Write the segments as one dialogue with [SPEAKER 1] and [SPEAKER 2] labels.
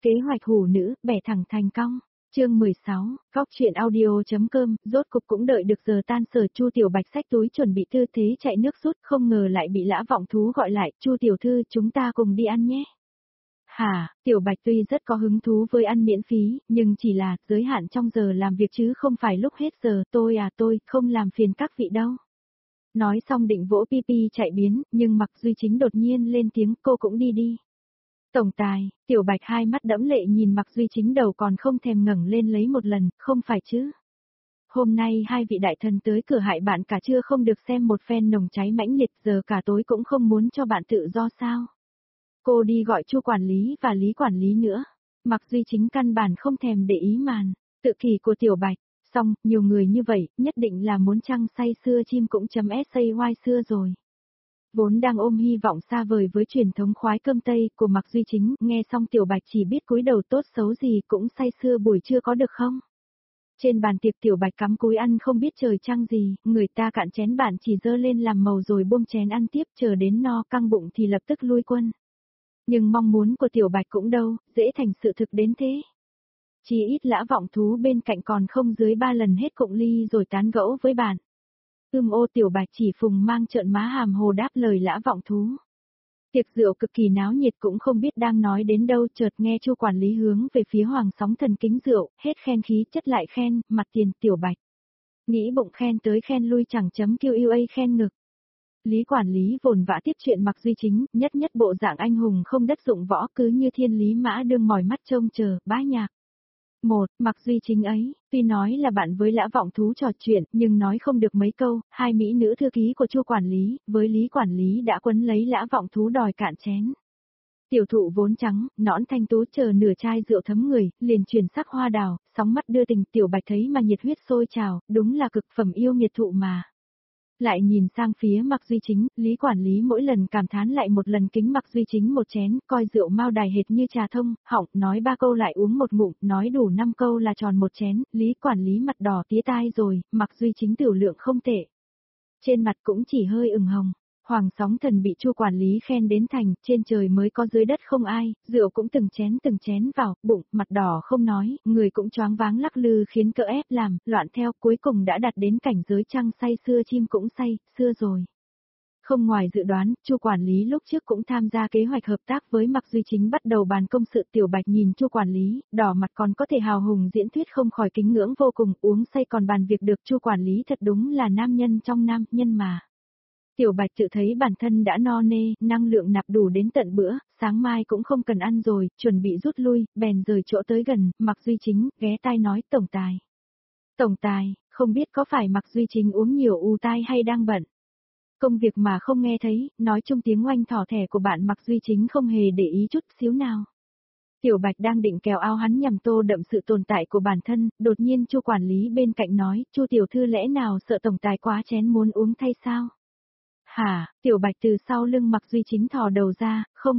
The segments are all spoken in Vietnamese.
[SPEAKER 1] Kế hoạch hủ nữ, bẻ thẳng thành cong. Chương 16, góc truyện audio.com, rốt cục cũng đợi được giờ tan sở. Chu Tiểu Bạch xách túi chuẩn bị tư thế chạy nước rút, không ngờ lại bị Lã Vọng Thú gọi lại, "Chu tiểu thư, chúng ta cùng đi ăn nhé." Hả? Tiểu Bạch tuy rất có hứng thú với ăn miễn phí, nhưng chỉ là giới hạn trong giờ làm việc chứ không phải lúc hết giờ. Tôi không làm phiền các vị đâu. Nói xong định vỗ Pi chạy biến, nhưng Mạc Duy Chính đột nhiên lên tiếng, "Cô cũng đi đi." Tổng tài, Tiểu Bạch hai mắt đẫm lệ nhìn Mạc Duy Chính, đầu còn không thèm ngẩng lên lấy một lần, "Không phải chứ? Hôm nay hai vị đại thần tới cửa hại bạn cả trưa không được xem một phen nồng cháy mãnh liệt, giờ cả tối cũng không muốn cho bạn tự do sao? Cô đi gọi Chu quản lý và Lý quản lý nữa." Mạc Duy Chính căn bản không thèm để ý màn tự kỷ của Tiểu Bạch. Xong, nhiều người như vậy, nhất định là muốn trăng say xưa chim cũng chấm say xưa rồi. Vốn đang ôm hy vọng xa vời với truyền thống khoái cơm Tây của Mạc Duy Chính, nghe xong Tiểu Bạch chỉ biết cúi đầu, tốt xấu gì cũng say sưa buổi trưa có được không? Trên bàn tiệc Tiểu Bạch cắm cúi ăn không biết trời trăng gì, người ta cạn chén bạn chỉ dơ lên làm màu rồi buông chén ăn tiếp, chờ đến no căng bụng thì lập tức lui quân. Nhưng mong muốn của Tiểu Bạch cũng đâu, dễ thành sự thực đến thế. Chỉ ít Lã Vọng Thú bên cạnh còn không dưới 3 lần hết cụng ly rồi tán gẫu với bạn. Tiểu Bạch chỉ phùng mang trợn má hàm hồ đáp lời Lã Vọng Thú. Tiệc rượu cực kỳ náo nhiệt, cũng không biết đang nói đến đâu, chợt nghe Chu quản lý hướng về phía Hoàng Sóng Thần kính rượu, hết khen khí chất lại khen, mặt tiền. Tiểu Bạch nghĩ bụng khen tới khen lui chẳng chấm QA khen ngực. Lý quản lý vồn vã tiếp chuyện Mạc Duy Chính, nhất bộ dạng anh hùng không đất dụng võ, cứ như thiên lý mã đương mỏi mắt trông chờ, bá nhạc. Mạc Duy Chính ấy, tuy nói là bạn với Lã Vọng Thú trò chuyện, nhưng nói không được mấy câu, hai mỹ nữ thư ký của Chu quản lý, với Lý quản lý đã quấn lấy Lã Vọng Thú đòi cạn chén. Tiểu thụ vốn trắng, nõn thanh tú chờ nửa chai rượu thấm người, liền chuyển sắc hoa đào, sóng mắt đưa tình. Tiểu Bạch thấy mà nhiệt huyết sôi trào, đúng là cực phẩm yêu nghiệt thụ mà. Lại nhìn sang phía Mạc Duy Chính, Lý quản lý mỗi lần cảm thán lại một lần kính Mạc Duy Chính một chén, coi rượu mao đài hệt như trà thông, họng, nói 3 câu lại uống một ngụm, nói đủ 5 câu là tròn một chén. Lý quản lý mặt đỏ tía tai rồi, Mạc Duy Chính tiểu lượng không tệ. Trên mặt cũng chỉ hơi ửng hồng. Hoàng Sóng Thần bị Chu quản lý khen đến thành, trên trời mới có dưới đất không ai, rượu cũng từng chén vào, bụng, mặt đỏ không nói, người cũng choáng váng lắc lư khiến cỡ ép làm, loạn theo, cuối cùng đã đạt đến cảnh giới trăng say xưa chim cũng say, xưa rồi. Không ngoài dự đoán, Chu quản lý lúc trước cũng tham gia kế hoạch hợp tác với Mạc Duy Chính, bắt đầu bàn công sự. Tiểu Bạch nhìn Chu quản lý, đỏ mặt còn có thể hào hùng diễn thuyết không khỏi kính ngưỡng vô cùng, uống say còn bàn việc được. Chu quản lý thật đúng là nam nhân trong nam nhân mà. Tiểu Bạch tự thấy bản thân đã no nê, năng lượng nạp đủ đến tận bữa, sáng mai cũng không cần ăn rồi, chuẩn bị rút lui, bèn rời chỗ tới gần, Mạc Duy Chính, ghé tai nói, Tổng tài, không biết có phải Mạc Duy Chính uống nhiều u tai hay đang bận. Công việc mà không nghe thấy, nói chung tiếng oanh thỏ thẻ của bạn Mạc Duy Chính không hề để ý chút xíu nào. Tiểu Bạch đang định kéo áo hắn nhằm tô đậm sự tồn tại của bản thân, đột nhiên Chu quản lý bên cạnh nói, Chu tiểu thư lẽ nào sợ tổng tài quá chén muốn uống thay sao? Hả? Tiểu Bạch từ sau lưng Mạc Duy Chính thò đầu ra, không.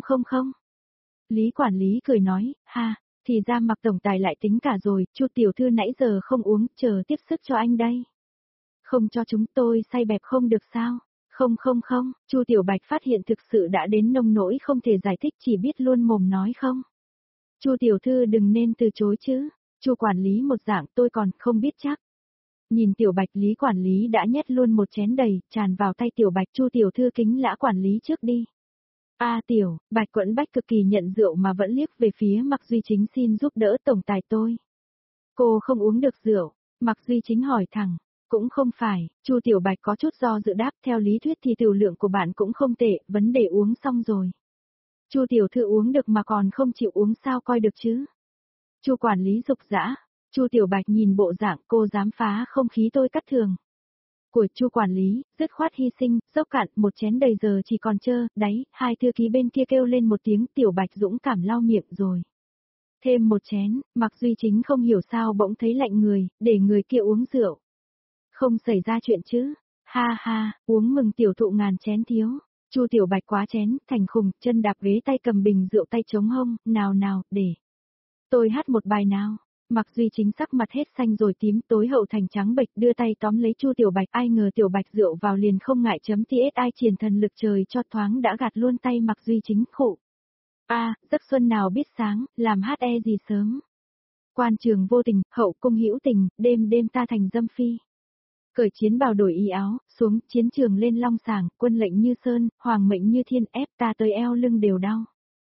[SPEAKER 1] Lý quản lý cười nói, ha, thì ra Mạc tổng tài lại tính cả rồi, Chu tiểu thư nãy giờ không uống, chờ tiếp sức cho anh đây. Không cho chúng tôi say bẹp không được sao? Không, Chu Tiểu Bạch phát hiện thực sự đã đến nông nỗi không thể giải thích, chỉ biết luôn mồm nói không. Chu tiểu thư đừng nên từ chối chứ. Chu quản lý một dạng, tôi còn không biết chắc. Nhìn Tiểu Bạch, Lý quản lý đã nhét luôn một chén đầy, tràn vào tay Tiểu Bạch. Chu tiểu thư kính Lã quản lý trước đi. Tiểu Bạch quẫn bách cực kỳ nhận rượu mà vẫn liếc về phía Mạc Duy Chính, xin giúp đỡ tổng tài tôi. Cô không uống được rượu, Mạc Duy Chính hỏi thẳng. Cũng không phải, Chu Tiểu Bạch có chút do dự đáp, theo lý thuyết thì tiểu lượng của bạn cũng không tệ, vấn đề uống xong rồi. Chu tiểu thư uống được mà còn không chịu uống sao coi được chứ? Chu quản lý dục dã. Chu Tiểu Bạch nhìn bộ dạng cô dám phá không khí tôi cắt thường của Chu quản lý, dứt khoát hy sinh, dốc cạn một chén đầy giờ chỉ còn trơ đáy. Hai thư ký bên kia kêu lên một tiếng, Tiểu Bạch dũng cảm lau miệng rồi. Thêm một chén, Mạc Duy Chính không hiểu sao bỗng thấy lạnh người, để người kia uống rượu. Không xảy ra chuyện chứ? Ha, uống mừng tiểu thụ ngàn chén thiếu. Chu Tiểu Bạch quá chén, thành khùng, chân đạp ghế, tay cầm bình rượu, tay chống hông, nào, để tôi hát một bài nào. Mạc Duy Chính sắc mặt hết xanh rồi tím, tối hậu thành trắng bệch, đưa tay tóm lấy Chu Tiểu Bạch, ai ngờ Tiểu Bạch rượu vào liền không ngại chấm TSI triển thần lực trời cho thoáng đã gạt luôn tay Mạc Duy Chính, khụ. Giấc xuân nào biết sáng, làm HE gì sớm. Quan trường vô tình, hậu cung hữu tình, đêm đêm ta thành dâm phi. Cởi chiến bào đổi y áo, xuống chiến trường lên long sàng, quân lệnh như sơn, hoàng mệnh như thiên, ép ta tới eo lưng đều đau.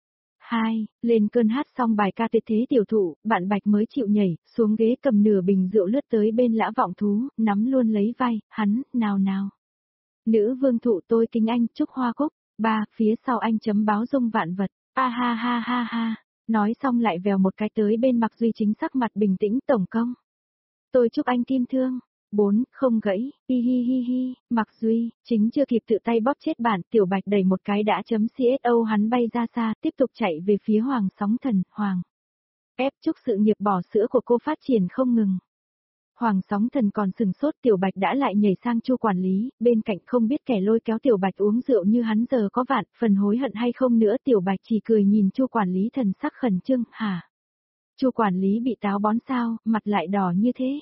[SPEAKER 1] 2. Lên cơn hát xong bài ca tuyệt thế tiểu thụ, bạn Bạch mới chịu nhảy, xuống ghế cầm nửa bình rượu lướt tới bên Lã Vọng Thú, nắm luôn lấy vai, hắn, nào nào. Nữ vương thụ tôi kính anh, chúc hoa cúc. 3. Phía sau anh chấm báo dung vạn vật, ha ha ha ha. Nói xong lại vèo một cái tới bên Mạc Duy chính sắc mặt bình tĩnh tổng công. Tôi chúc anh kim thương. 4. Không gãy, hi hi hi hi, Mạc Duy, chính chưa kịp tự tay bóp chết bản, Tiểu Bạch đẩy một cái đã chấm CSO hắn bay ra xa, tiếp tục chạy về phía Hoàng Sóng Thần, Hoàng. Ép chúc sự nghiệp bỏ sữa của cô phát triển không ngừng. Hoàng Sóng Thần còn sừng sốt, Tiểu Bạch đã lại nhảy sang Chu quản lý, bên cạnh không biết kẻ lôi kéo Tiểu Bạch uống rượu như hắn giờ có vạn, phần hối hận hay không nữa, Tiểu Bạch chỉ cười nhìn Chu quản lý thần sắc khẩn trương, hả? Chu quản lý bị táo bón sao, mặt lại đỏ như thế.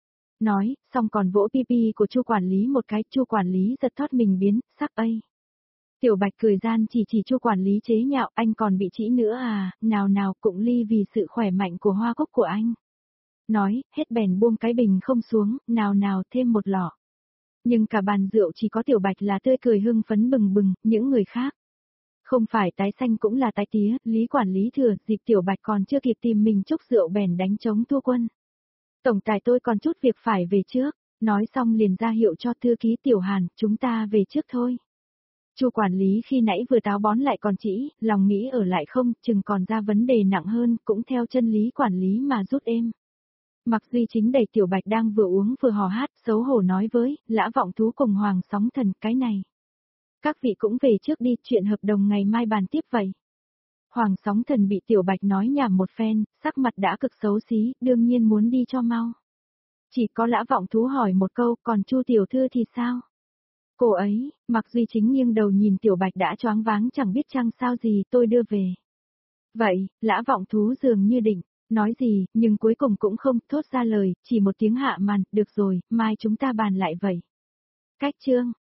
[SPEAKER 1] Nói, xong còn vỗ pipi của Chu quản lý một cái, Chu quản lý giật thót mình biến, sắc ấy. Tiểu Bạch cười gian chỉ Chu quản lý chế nhạo, anh còn bị trĩ nữa à, nào nào cũng ly vì sự khỏe mạnh của hoa cúc của anh. Nói, hết bèn buông cái bình không xuống, nào nào thêm một lọ. Nhưng cả bàn rượu chỉ có Tiểu Bạch là tươi cười hưng phấn bừng bừng, những người khác. Không phải tái xanh cũng là tái tía, Lý quản lý thừa, dịp Tiểu Bạch còn chưa kịp tìm mình chúc rượu bèn đánh trống thua quân. Tổng tài tôi còn chút việc phải về trước, nói xong liền ra hiệu cho thư ký Tiểu Hàn, chúng ta về trước thôi. Chu quản lý khi nãy vừa táo bón lại còn trĩ, lòng nghĩ ở lại không, chừng còn ra vấn đề nặng hơn, cũng theo chân lý quản lý mà rút êm. Mạc Duy chính đẩy Tiểu Bạch đang vừa uống vừa hò hát, xấu hổ nói với, Lã Vọng Thú cùng Hoàng Sóng Thần, cái này. Các vị cũng về trước đi, chuyện hợp đồng ngày mai bàn tiếp vậy. Hoàng Sóng Thần bị Tiểu Bạch nói nhảm một phen, sắc mặt đã cực xấu xí, đương nhiên muốn đi cho mau. Chỉ có Lã Vọng Thú hỏi một câu, còn Chu tiểu thư thì sao? Cô ấy, Mạc Duy chính nghiêng đầu nhìn Tiểu Bạch đã choáng váng chẳng biết chăng sao gì, tôi đưa về. Vậy, Lã Vọng Thú dường như định, nói gì, nhưng cuối cùng cũng không thốt ra lời, chỉ một tiếng hạ màn, được rồi, mai chúng ta bàn lại vậy. Cách chương.